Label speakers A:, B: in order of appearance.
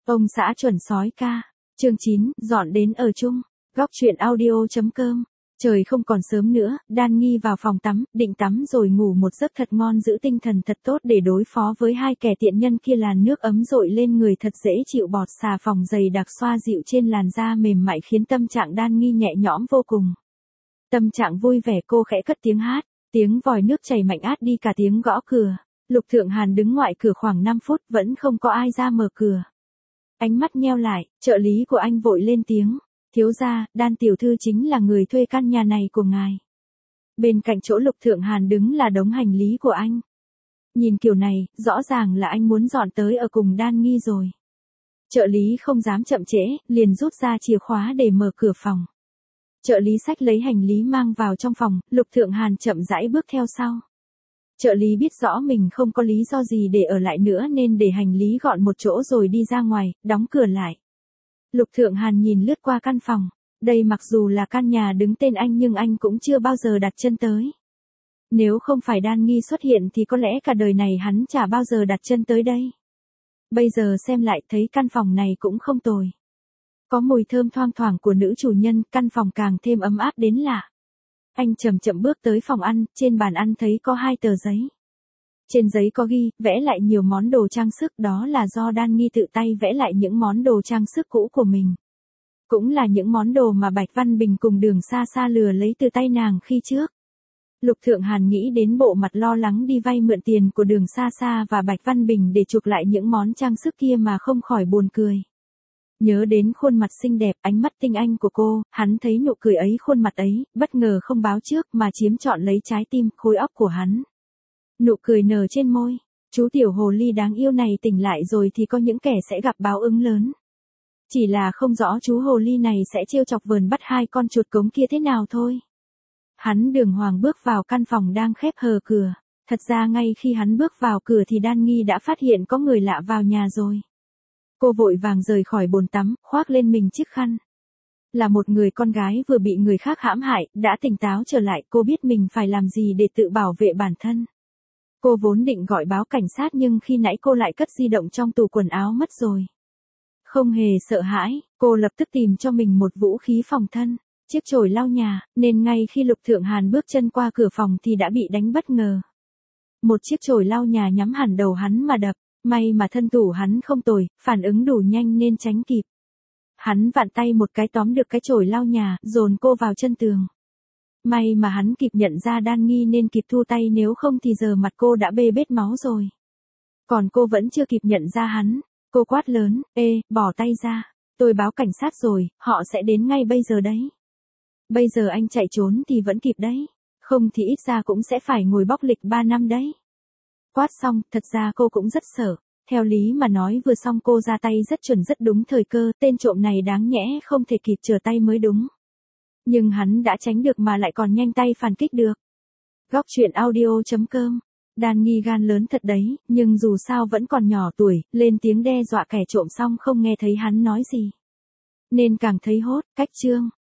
A: Ông xã chuẩn sói ca. Chương 9, dọn đến ở chung. Góc truyện audio.com. Trời không còn sớm nữa, Đan Nghi vào phòng tắm, định tắm rồi ngủ một giấc thật ngon giữ tinh thần thật tốt để đối phó với hai kẻ tiện nhân kia. Làn nước ấm dội lên người thật dễ chịu, bọt xà phòng dày đặc xoa dịu trên làn da mềm mại khiến tâm trạng Đan Nghi nhẹ nhõm vô cùng. Tâm trạng vui vẻ cô khẽ cất tiếng hát, tiếng vòi nước chảy mạnh át đi cả tiếng gõ cửa. Lục Thượng Hàn đứng ngoài cửa khoảng 5 phút vẫn không có ai ra mở cửa. Ánh mắt nheo lại, trợ lý của anh vội lên tiếng. Thiếu gia, Đan tiểu thư chính là người thuê căn nhà này của ngài. Bên cạnh chỗ Lục Thượng Hàn đứng là đống hành lý của anh. Nhìn kiểu này, rõ ràng là anh muốn dọn tới ở cùng Đan Nghi rồi. Trợ lý không dám chậm trễ, liền rút ra chìa khóa để mở cửa phòng. Trợ lý xách lấy hành lý mang vào trong phòng, Lục Thượng Hàn chậm rãi bước theo sau. Trợ lý biết rõ mình không có lý do gì để ở lại nữa nên để hành lý gọn một chỗ rồi đi ra ngoài, đóng cửa lại. Lục Thượng Hàn nhìn lướt qua căn phòng. Đây mặc dù là căn nhà đứng tên anh nhưng anh cũng chưa bao giờ đặt chân tới. Nếu không phải Đan Nghi xuất hiện thì có lẽ cả đời này hắn chả bao giờ đặt chân tới đây. Bây giờ xem lại thấy căn phòng này cũng không tồi. Có mùi thơm thoang thoảng của nữ chủ nhân, căn phòng càng thêm ấm áp đến lạ. Anh chậm chậm bước tới phòng ăn, trên bàn ăn thấy có 2 tờ giấy. Trên giấy có ghi, vẽ lại nhiều món đồ trang sức, đó là do Đan Nghi tự tay vẽ lại những món đồ trang sức cũ của mình. Cũng là những món đồ mà Bạch Văn Bình cùng Đường Sa Sa lừa lấy từ tay nàng khi trước. Lục Thượng Hàn nghĩ đến bộ mặt lo lắng đi vay mượn tiền của Đường Sa Sa và Bạch Văn Bình để chuộc lại những món trang sức kia mà không khỏi buồn cười. Nhớ đến khuôn mặt xinh đẹp, ánh mắt tinh anh của cô, hắn thấy nụ cười ấy, khuôn mặt ấy, bất ngờ không báo trước mà chiếm trọn lấy trái tim, khối óc của hắn. Nụ cười nở trên môi, chú tiểu hồ ly đáng yêu này tỉnh lại rồi thì có những kẻ sẽ gặp báo ứng lớn. Chỉ là không rõ chú hồ ly này sẽ trêu chọc vờn bắt 2 con chuột cống kia thế nào thôi. Hắn đường hoàng bước vào căn phòng đang khép hờ cửa. Thật ra ngay khi hắn bước vào cửa thì Đan Nghi đã phát hiện có người lạ vào nhà rồi. Cô vội vàng rời khỏi bồn tắm, khoác lên mình chiếc khăn. Là một người con gái vừa bị người khác hãm hại, đã tỉnh táo trở lại, cô biết mình phải làm gì để tự bảo vệ bản thân. Cô vốn định gọi báo cảnh sát nhưng khi nãy cô lại cất di động trong tủ quần áo mất rồi. Không hề sợ hãi, cô lập tức tìm cho mình một vũ khí phòng thân, chiếc chổi lau nhà, nên ngay khi Lục Thượng Hàn bước chân qua cửa phòng thì đã bị đánh bất ngờ. Một chiếc chổi lau nhà nhắm hẳn đầu hắn mà đập, may mà thân thủ hắn không tồi, phản ứng đủ nhanh nên tránh kịp. Hắn vặn tay một cái tóm được cái chổi lau nhà, dồn cô vào chân tường. May mà hắn kịp nhận ra Đan Nghi nên kịp thu tay, nếu không thì giờ mặt cô đã bê bết máu rồi. Còn cô vẫn chưa kịp nhận ra hắn, cô quát lớn, ê, bỏ tay ra, tôi báo cảnh sát rồi, họ sẽ đến ngay bây giờ đấy. Bây giờ anh chạy trốn thì vẫn kịp đấy, không thì ít ra cũng sẽ phải ngồi bóc lịch 3 năm đấy. Quát xong, thật ra cô cũng rất sợ. Theo lý mà nói vừa xong cô ra tay rất chuẩn rất đúng thời cơ, tên trộm này đáng nhẽ không thể kịp trở tay mới đúng. Nhưng hắn đã tránh được mà lại còn nhanh tay phản kích được. Góc truyện audio.com. Đan Nghi gan lớn thật đấy, nhưng dù sao vẫn còn nhỏ tuổi, lên tiếng đe dọa kẻ trộm xong không nghe thấy hắn nói gì. Nên càng thấy hốt, cách chương.